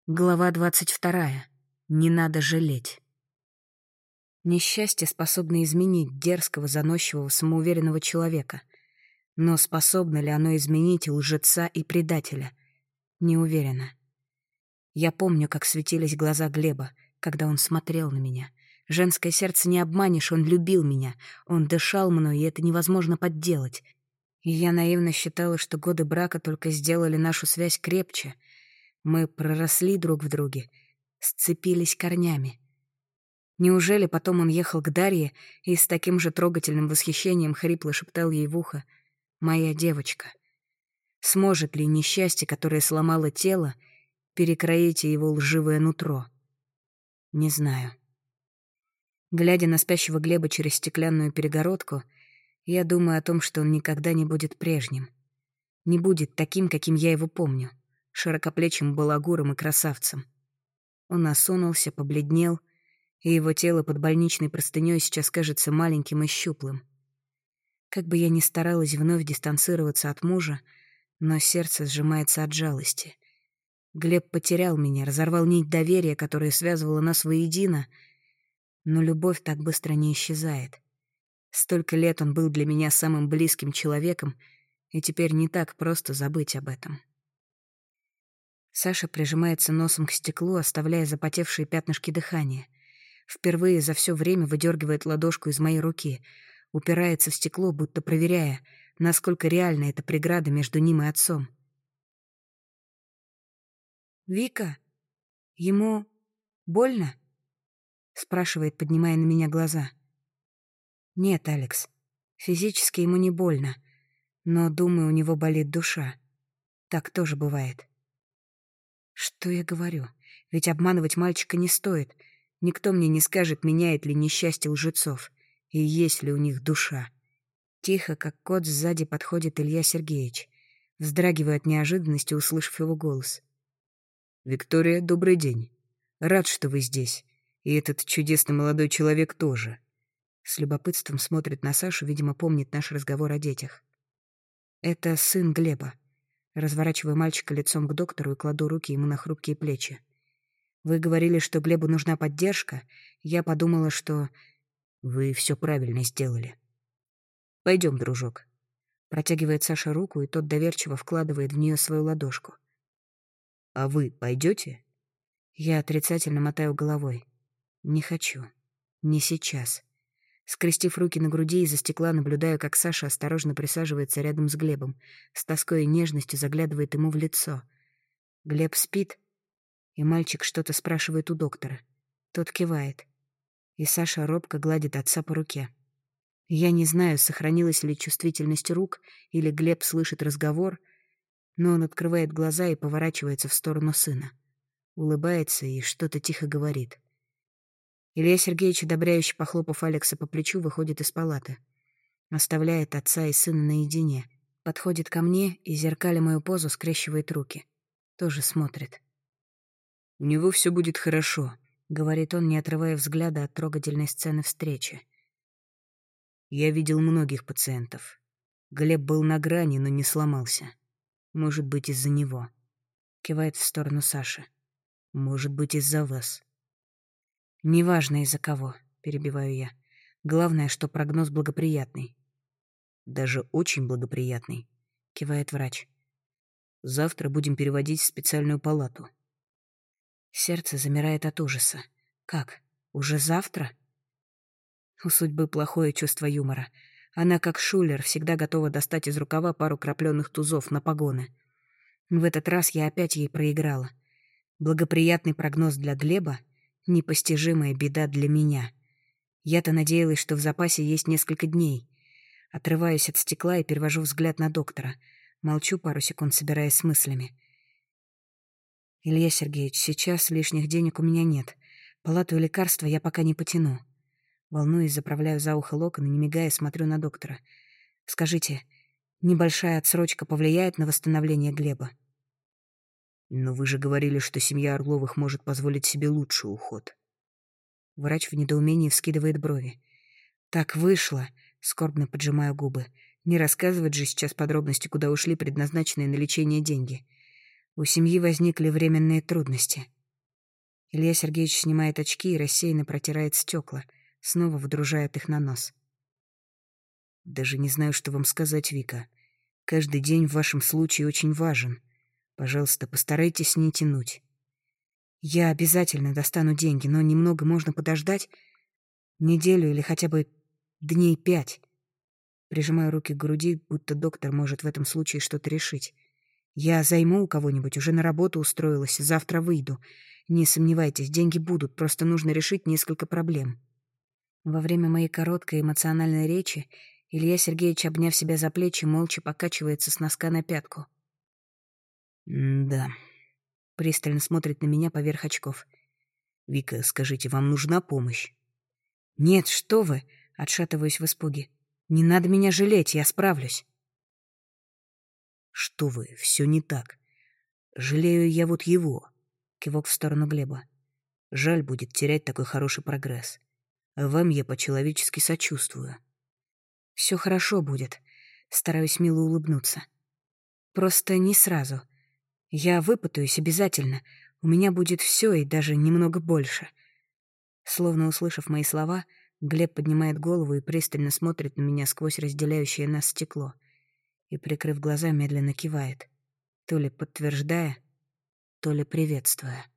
Глава 22. Не надо жалеть. Несчастье способно изменить дерзкого, заносчивого, самоуверенного человека. Но способно ли оно изменить лжеца и предателя? Не уверена. Я помню, как светились глаза Глеба, когда он смотрел на меня. Женское сердце не обманешь, он любил меня. Он дышал мной, и это невозможно подделать. И я наивно считала, что годы брака только сделали нашу связь крепче. Мы проросли друг в друге, сцепились корнями. Неужели потом он ехал к Дарье и с таким же трогательным восхищением хрипло шептал ей в ухо: «Моя девочка». Сможет ли несчастье, которое сломало тело, перекроить его лживое нутро? Не знаю. Глядя на спящего Глеба через стеклянную перегородку, я думаю о том, что он никогда не будет прежним. Не будет таким, каким я его помню, широкоплечим балагуром и красавцем. Он осунулся, побледнел, и его тело под больничной простынёй сейчас кажется маленьким и щуплым. Как бы я ни старалась вновь дистанцироваться от мужа, но сердце сжимается от жалости. Глеб потерял меня, разорвал нить доверия, которая связывала нас воедино, но любовь так быстро не исчезает. Столько лет он был для меня самым близким человеком, и теперь не так просто забыть об этом. Саша прижимается носом к стеклу, оставляя запотевшие пятнышки дыхания. Впервые за все время выдергивает ладошку из моей руки, упирается в стекло, будто проверяя, насколько реальна эта преграда между ним и отцом. «Вика, ему больно?» — спрашивает, поднимая на меня глаза. «Нет, Алекс, физически ему не больно, но, думаю, у него болит душа. Так тоже бывает». Что я говорю? Ведь обманывать мальчика не стоит. Никто мне не скажет, меняет ли несчастье лжецов, и есть ли у них душа. Тихо, как кот, сзади подходит Илья Сергеевич. Вздрагиваю от неожиданности, услышав его голос. «Виктория, добрый день. Рад, что вы здесь. И этот чудесный молодой человек тоже». С любопытством смотрит на Сашу, видимо, помнит наш разговор о детях. «Это сын Глеба». Разворачиваю мальчика лицом к доктору и кладу руки ему на хрупкие плечи. «Вы говорили, что Глебу нужна поддержка. Я подумала, что...» «Вы все правильно сделали. Пойдем, дружок». Протягивает Саша руку, и тот доверчиво вкладывает в нее свою ладошку. «А вы пойдете?» Я отрицательно мотаю головой. «Не хочу. Не сейчас». Скрестив руки на груди, из-за стекла наблюдаю, как Саша осторожно присаживается рядом с Глебом, с тоской и нежностью заглядывает ему в лицо. Глеб спит, и мальчик что-то спрашивает у доктора. Тот кивает, и Саша робко гладит отца по руке. Я не знаю, сохранилась ли чувствительность рук, или Глеб слышит разговор, но он открывает глаза и поворачивается в сторону сына. Улыбается и что-то тихо говорит. Илья Сергеевич, одобряюще похлопав Алекса по плечу, выходит из палаты. Оставляет отца и сына наедине. Подходит ко мне и, зеркаля мою позу, скрещивает руки. Тоже смотрит. «У него все будет хорошо», — говорит он, не отрывая взгляда от трогательной сцены встречи. «Я видел многих пациентов. Глеб был на грани, но не сломался. Может быть, из-за него». Кивает в сторону Саши. «Может быть, из-за вас». «Неважно, из-за кого», — перебиваю я. «Главное, что прогноз благоприятный». «Даже очень благоприятный», — кивает врач. «Завтра будем переводить в специальную палату». Сердце замирает от ужаса. «Как? Уже завтра?» У судьбы плохое чувство юмора. Она, как шулер, всегда готова достать из рукава пару крапленых тузов на погоны. В этот раз я опять ей проиграла. Благоприятный прогноз для Глеба — непостижимая беда для меня. Я-то надеялась, что в запасе есть несколько дней. Отрываюсь от стекла и перевожу взгляд на доктора. Молчу пару секунд, собираясь с мыслями. «Илья Сергеевич, сейчас лишних денег у меня нет. Палату и лекарства я пока не потяну». Волнуюсь, заправляю за ухо локон и, не мигая, смотрю на доктора. «Скажите, небольшая отсрочка повлияет на восстановление Глеба?» «Но вы же говорили, что семья Орловых может позволить себе лучший уход». Врач в недоумении вскидывает брови. «Так вышло», — скорбно поджимаю губы. «Не рассказывать же сейчас подробности, куда ушли предназначенные на лечение деньги. У семьи возникли временные трудности». Илья Сергеевич снимает очки и рассеянно протирает стекла, снова выдружает их на нос. Даже не знаю, что вам сказать, Вика. Каждый день в вашем случае очень важен. Пожалуйста, постарайтесь не тянуть. Я обязательно достану деньги, но немного можно подождать. Неделю или хотя бы дней 5. Прижимаю руки к груди, будто доктор может в этом случае что-то решить. Я займу у кого-нибудь, уже на работу устроилась, завтра выйду. Не сомневайтесь, деньги будут, просто нужно решить несколько проблем. Во время моей короткой эмоциональной речи Илья Сергеевич, обняв себя за плечи, молча покачивается с носка на пятку. Да. Пристально смотрит на меня поверх очков. Вика, скажите, вам нужна помощь? Нет, что вы, отшатываюсь в испуге. Не надо меня жалеть, я справлюсь. Что вы, все не так. Жалею я вот его. Кивок в сторону Глеба. Жаль будет терять такой хороший прогресс. А вам я по-человечески сочувствую. Все хорошо будет. Стараюсь мило улыбнуться. Просто не сразу. Я выпутаюсь обязательно. У меня будет все и даже немного больше. Словно услышав мои слова, Глеб поднимает голову и пристально смотрит на меня сквозь разделяющее нас стекло. И, прикрыв глаза, медленно кивает, то ли подтверждая, то ли приветствуя.